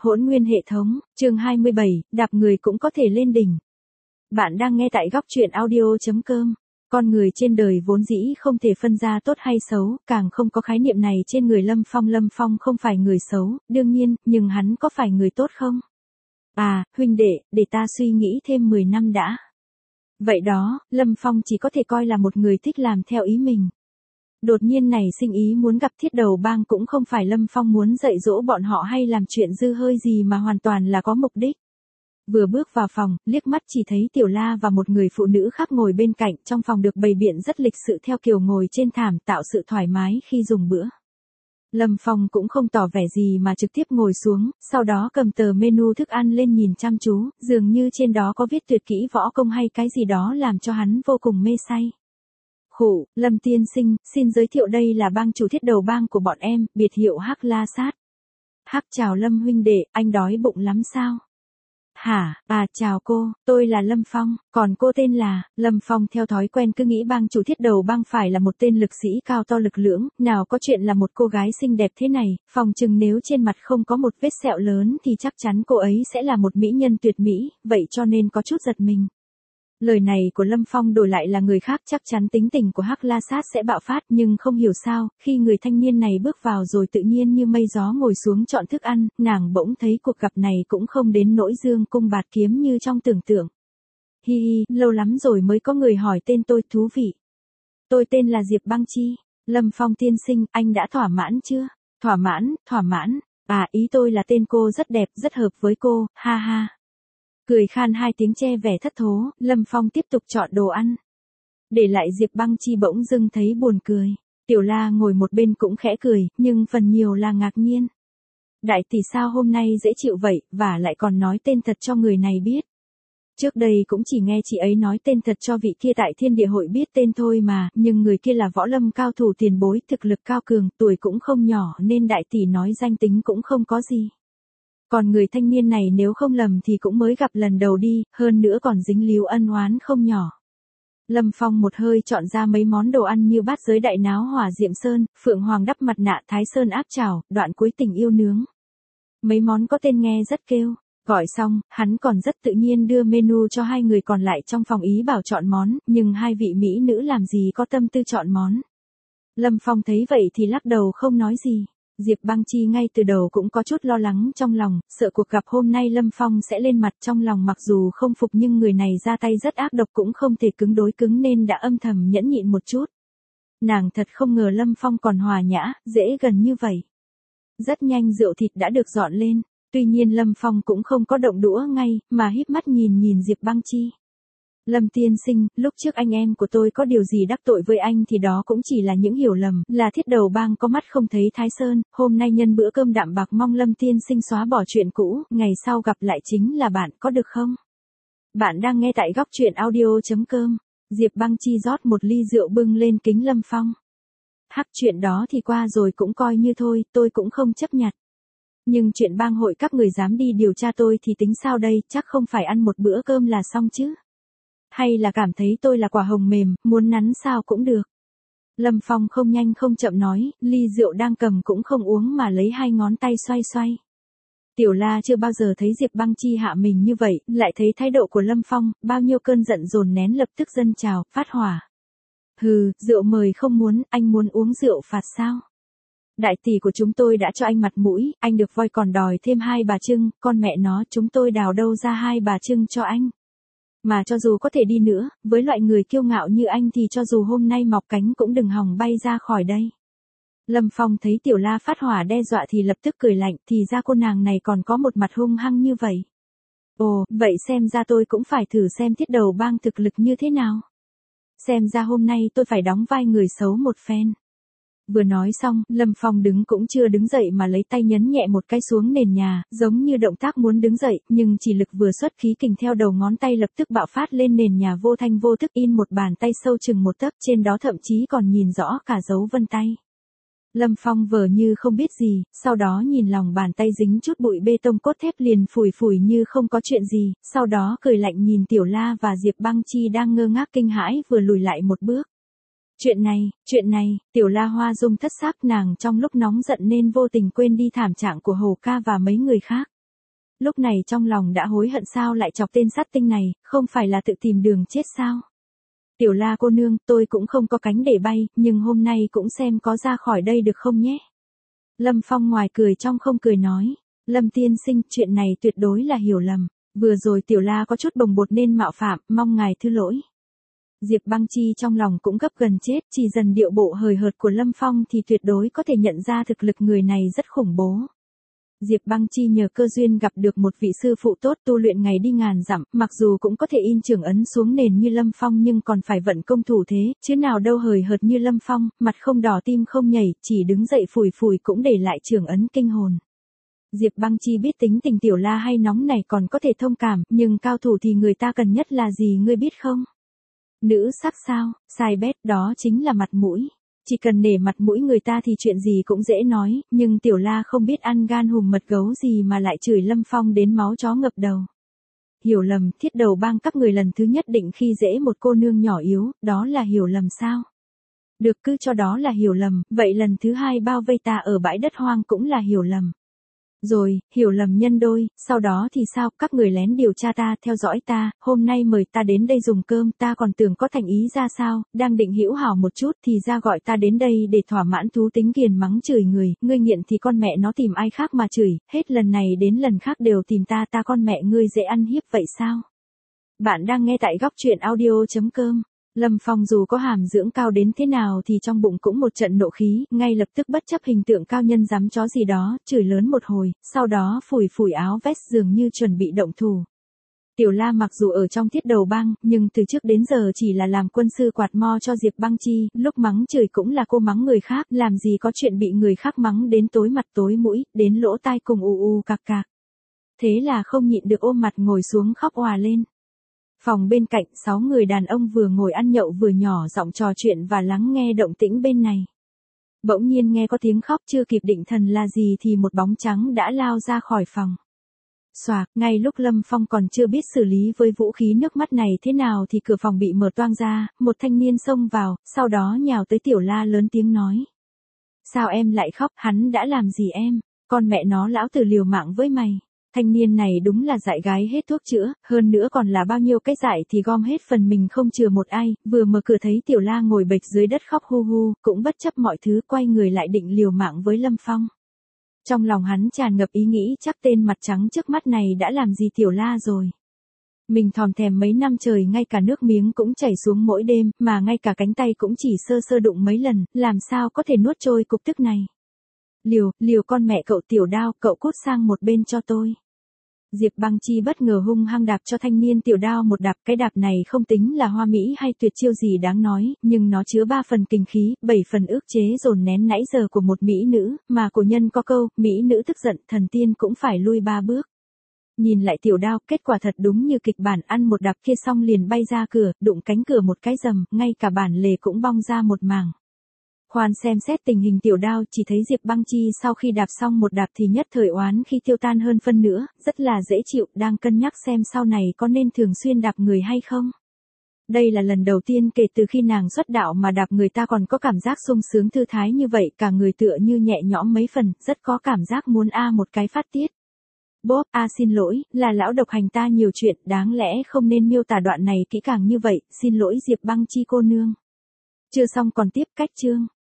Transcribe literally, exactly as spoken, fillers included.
Hỗn nguyên hệ thống, chương hai mươi bảy, đạp người cũng có thể lên đỉnh. Bạn đang nghe tại góc truyện audio chấm com. Con người trên đời vốn dĩ không thể phân ra tốt hay xấu, càng không có khái niệm này trên người Lâm Phong. Lâm Phong không phải người xấu, đương nhiên, nhưng hắn có phải người tốt không? À, huynh đệ, để ta suy nghĩ thêm mười năm đã. Vậy đó, Lâm Phong chỉ có thể coi là một người thích làm theo ý mình. Đột nhiên này sinh ý muốn gặp Thiết Đầu Bang cũng không phải Lâm Phong muốn dạy dỗ bọn họ hay làm chuyện dư hơi gì mà hoàn toàn là có mục đích. Vừa bước vào phòng, liếc mắt chỉ thấy Tiểu La và một người phụ nữ khác ngồi bên cạnh, trong phòng được bày biện rất lịch sự theo kiểu ngồi trên thảm tạo sự thoải mái khi dùng bữa. Lâm Phong cũng không tỏ vẻ gì mà trực tiếp ngồi xuống, sau đó cầm tờ menu thức ăn lên nhìn chăm chú, dường như trên đó có viết tuyệt kỹ võ công hay cái gì đó làm cho hắn vô cùng mê say. Khụ, Lâm tiên sinh, xin giới thiệu đây là bang chủ Thiết Đầu Bang của bọn em, biệt hiệu Hắc La Sát. Hắc chào Lâm huynh đệ, anh đói bụng lắm sao? Hả, à chào cô, tôi là Lâm Phong, còn cô tên là, Lâm Phong theo thói quen cứ nghĩ bang chủ Thiết Đầu Bang phải là một tên lực sĩ cao to lực lưỡng, nào có chuyện là một cô gái xinh đẹp thế này, phòng chừng nếu trên mặt không có một vết sẹo lớn thì chắc chắn cô ấy sẽ là một mỹ nhân tuyệt mỹ, vậy cho nên có chút giật mình. Lời này của Lâm Phong đổi lại là người khác chắc chắn tính tình của Hắc La Sát sẽ bạo phát, nhưng không hiểu sao, khi người thanh niên này bước vào rồi tự nhiên như mây gió ngồi xuống chọn thức ăn, nàng bỗng thấy cuộc gặp này cũng không đến nỗi dương cung bạt kiếm như trong tưởng tượng. Hi hi, lâu lắm rồi mới có người hỏi tên tôi, thú vị. Tôi tên là Diệp Băng Chi. Lâm Phong tiên sinh, anh đã thỏa mãn chưa? Thỏa mãn, thỏa mãn. À, ý tôi là tên cô rất đẹp, rất hợp với cô, ha ha. Cười khan hai tiếng che vẻ thất thố, Lâm Phong tiếp tục chọn đồ ăn. Để lại Diệp Băng Chi bỗng dưng thấy buồn cười. Tiểu La ngồi một bên cũng khẽ cười, nhưng phần nhiều là ngạc nhiên. Đại tỷ sao hôm nay dễ chịu vậy, và lại còn nói tên thật cho người này biết. Trước đây cũng chỉ nghe chị ấy nói tên thật cho vị kia tại Thiên Địa Hội biết tên thôi mà, nhưng người kia là võ lâm cao thủ tiền bối, thực lực cao cường, tuổi cũng không nhỏ nên đại tỷ nói danh tính cũng không có gì. Còn người thanh niên này nếu không lầm thì cũng mới gặp lần đầu đi, hơn nữa còn dính líu ân oán không nhỏ. Lâm Phong một hơi chọn ra mấy món đồ ăn như bát giới đại náo hỏa diệm sơn, phượng hoàng đắp mặt nạ thái sơn áp chảo, đoạn cuối tình yêu nướng. Mấy món có tên nghe rất kêu. Gọi xong, hắn còn rất tự nhiên đưa menu cho hai người còn lại trong phòng ý bảo chọn món, nhưng hai vị mỹ nữ làm gì có tâm tư chọn món. Lâm Phong thấy vậy thì lắc đầu không nói gì. Diệp Băng Chi ngay từ đầu cũng có chút lo lắng trong lòng, sợ cuộc gặp hôm nay Lâm Phong sẽ lên mặt, trong lòng mặc dù không phục nhưng người này ra tay rất ác độc cũng không thể cứng đối cứng nên đã âm thầm nhẫn nhịn một chút. Nàng thật không ngờ Lâm Phong còn hòa nhã, dễ gần như vậy. Rất nhanh rượu thịt đã được dọn lên, tuy nhiên Lâm Phong cũng không có động đũa ngay, mà híp mắt nhìn nhìn Diệp Băng Chi. Lâm tiên sinh, lúc trước anh em của tôi có điều gì đắc tội với anh thì đó cũng chỉ là những hiểu lầm, là Thiết Đầu Bang có mắt không thấy Thái Sơn, hôm nay nhân bữa cơm đạm bạc mong Lâm tiên sinh xóa bỏ chuyện cũ, ngày sau gặp lại chính là bạn, có được không? Bạn đang nghe tại góc truyện audio chấm com. Diệp Băng Chi rót một ly rượu bưng lên kính Lâm Phong. Hắc, chuyện đó thì qua rồi cũng coi như thôi, tôi cũng không chấp nhặt. Nhưng chuyện bang hội các người dám đi điều tra tôi thì tính sao đây, chắc không phải ăn một bữa cơm là xong chứ? Hay là cảm thấy tôi là quả hồng mềm, muốn nắn sao cũng được. Lâm Phong không nhanh không chậm nói, ly rượu đang cầm cũng không uống mà lấy hai ngón tay xoay xoay. Tiểu La chưa bao giờ thấy Diệp Băng Chi hạ mình như vậy, lại thấy thái độ của Lâm Phong, bao nhiêu cơn giận dồn nén lập tức dâng trào, phát hỏa. Hừ, rượu mời không muốn, anh muốn uống rượu phạt sao? Đại tỷ của chúng tôi đã cho anh mặt mũi, anh được voi còn đòi thêm hai bà trưng, con mẹ nó chúng tôi đào đâu ra hai bà trưng cho anh. Mà cho dù có thể đi nữa, với loại người kiêu ngạo như anh thì cho dù hôm nay mọc cánh cũng đừng hòng bay ra khỏi đây. Lâm Phong thấy Tiểu La phát hỏa đe dọa thì lập tức cười lạnh, thì ra cô nàng này còn có một mặt hung hăng như vậy. Ồ, vậy xem ra tôi cũng phải thử xem Thiết Đầu Bang thực lực như thế nào. Xem ra hôm nay tôi phải đóng vai người xấu một phen. Vừa nói xong, Lâm Phong đứng cũng chưa đứng dậy mà lấy tay nhấn nhẹ một cái xuống nền nhà, giống như động tác muốn đứng dậy, nhưng chỉ lực vừa xuất khí kình theo đầu ngón tay lập tức bạo phát lên nền nhà vô thanh vô thức in một bàn tay sâu chừng một tấc, trên đó thậm chí còn nhìn rõ cả dấu vân tay. Lâm Phong vờ như không biết gì, sau đó nhìn lòng bàn tay dính chút bụi bê tông cốt thép liền phủi phủi như không có chuyện gì, sau đó cười lạnh nhìn Tiểu La và Diệp Băng Chi đang ngơ ngác kinh hãi vừa lùi lại một bước. Chuyện này, chuyện này, Tiểu La hoa dung thất sắc, nàng trong lúc nóng giận nên vô tình quên đi thảm trạng của Hồ ca và mấy người khác. Lúc này trong lòng đã hối hận sao lại chọc tên sát tinh này, không phải là tự tìm đường chết sao? Tiểu La cô nương, tôi cũng không có cánh để bay, nhưng hôm nay cũng xem có ra khỏi đây được không nhé. Lâm Phong ngoài cười trong không cười nói. Lâm tiên sinh, chuyện này tuyệt đối là hiểu lầm. Vừa rồi Tiểu La có chút bồng bột nên mạo phạm, mong ngài thứ lỗi. Diệp Băng Chi trong lòng cũng gấp gần chết, chỉ dần điệu bộ hời hợt của Lâm Phong thì tuyệt đối có thể nhận ra thực lực người này rất khủng bố. Diệp Băng Chi nhờ cơ duyên gặp được một vị sư phụ tốt tu luyện ngày đi ngàn dặm, mặc dù cũng có thể in trưởng ấn xuống nền như Lâm Phong nhưng còn phải vận công thủ thế, chứ nào đâu hời hợt như Lâm Phong, mặt không đỏ tim không nhảy, chỉ đứng dậy phủi phủi cũng để lại trưởng ấn kinh hồn. Diệp Băng Chi biết tính tình Tiểu La hay nóng này còn có thể thông cảm, nhưng cao thủ thì người ta cần nhất là gì ngươi biết không? Nữ sắc sao, sai bét, đó chính là mặt mũi. Chỉ cần nể mặt mũi người ta thì chuyện gì cũng dễ nói, nhưng Tiểu La không biết ăn gan hùm mật gấu gì mà lại chửi Lâm Phong đến máu chó ngập đầu. Hiểu lầm, thiết đầu bang các người lần thứ nhất định khi dễ một cô nương nhỏ yếu, đó là hiểu lầm sao? Được, cứ cho đó là hiểu lầm, vậy lần thứ hai bao vây ta ở bãi đất hoang cũng là hiểu lầm. Rồi, hiểu lầm nhân đôi, sau đó thì sao, các người lén điều tra ta, theo dõi ta, hôm nay mời ta đến đây dùng cơm, ta còn tưởng có thành ý ra sao, đang định hữu hảo một chút thì ra gọi ta đến đây để thỏa mãn thú tính kiền mắng chửi người, ngươi nghiện thì con mẹ nó tìm ai khác mà chửi, hết lần này đến lần khác đều tìm ta, ta con mẹ ngươi dễ ăn hiếp vậy sao? Bạn đang nghe tại góc truyện audio chấm com. Lâm Phong dù có hàm dưỡng cao đến thế nào thì trong bụng cũng một trận nộ khí, ngay lập tức bất chấp hình tượng cao nhân dám chó gì đó, chửi lớn một hồi, sau đó phủi phủi áo vest dường như chuẩn bị động thủ. Tiểu La mặc dù ở trong thiết đầu bang, nhưng từ trước đến giờ chỉ là làm quân sư quạt mo cho Diệp Băng Chi, lúc mắng chửi cũng là cô mắng người khác, làm gì có chuyện bị người khác mắng đến tối mặt tối mũi, đến lỗ tai cùng ù ù cạc cạc. Thế là không nhịn được ôm mặt ngồi xuống khóc òa lên. Phòng bên cạnh, sáu người đàn ông vừa ngồi ăn nhậu vừa nhỏ giọng trò chuyện và lắng nghe động tĩnh bên này. Bỗng nhiên nghe có tiếng khóc, chưa kịp định thần là gì thì một bóng trắng đã lao ra khỏi phòng. Xoạc, ngay lúc Lâm Phong còn chưa biết xử lý với vũ khí nước mắt này thế nào thì cửa phòng bị mở toang ra, một thanh niên xông vào, sau đó nhào tới Tiểu La lớn tiếng nói. Sao em lại khóc, hắn đã làm gì em, con mẹ nó lão tử liều mạng với mày. Thanh niên này đúng là dại gái hết thuốc chữa, hơn nữa còn là bao nhiêu cái dại thì gom hết phần mình không chừa một ai, vừa mở cửa thấy Tiểu La ngồi bệt dưới đất khóc hu hu, cũng bất chấp mọi thứ quay người lại định liều mạng với Lâm Phong. Trong lòng hắn tràn ngập ý nghĩ chắc tên mặt trắng trước mắt này đã làm gì Tiểu La rồi. Mình thòm thèm mấy năm trời ngay cả nước miếng cũng chảy xuống mỗi đêm, mà ngay cả cánh tay cũng chỉ sơ sơ đụng mấy lần, làm sao có thể nuốt trôi cục tức này. Liều, liều con mẹ cậu Tiểu Đao, cậu cút sang một bên cho tôi. Diệp Băng Chi bất ngờ hung hăng đạp cho thanh niên Tiểu Đao một đạp, cái đạp này không tính là hoa mỹ hay tuyệt chiêu gì đáng nói, nhưng nó chứa ba phần kinh khí, bảy phần ức chế dồn nén nãy giờ của một mỹ nữ, mà cổ nhân có câu, mỹ nữ tức giận, thần tiên cũng phải lui ba bước. Nhìn lại Tiểu Đao, kết quả thật đúng như kịch bản, ăn một đạp kia xong liền bay ra cửa, đụng cánh cửa một cái rầm, ngay cả bản lề cũng bong ra một mảng. Khoan xem xét tình hình Tiểu Đao, chỉ thấy Diệp Băng Chi sau khi đạp xong một đạp thì nhất thời oán khi tiêu tan hơn phân nữa, rất là dễ chịu, đang cân nhắc xem sau này có nên thường xuyên đạp người hay không. Đây là lần đầu tiên kể từ khi nàng xuất đạo mà đạp người ta còn có cảm giác sung sướng thư thái như vậy, cả người tựa như nhẹ nhõm mấy phần, rất có cảm giác muốn a một cái phát tiết. Bốp, a xin lỗi, là lão độc hành ta nhiều chuyện, đáng lẽ không nên miêu tả đoạn này kỹ càng như vậy, xin lỗi Diệp Băng Chi cô nương. Chưa xong còn tiếp, cách chương.